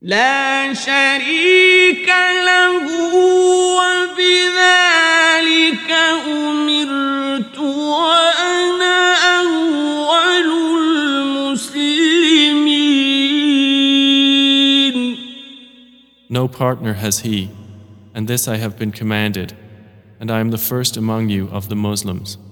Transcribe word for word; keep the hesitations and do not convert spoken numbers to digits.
لا شريك له وبذلك أمرت وأنا أول المسلمين. No partner has he, and this I have been commanded, and I am the first among you of the Muslims.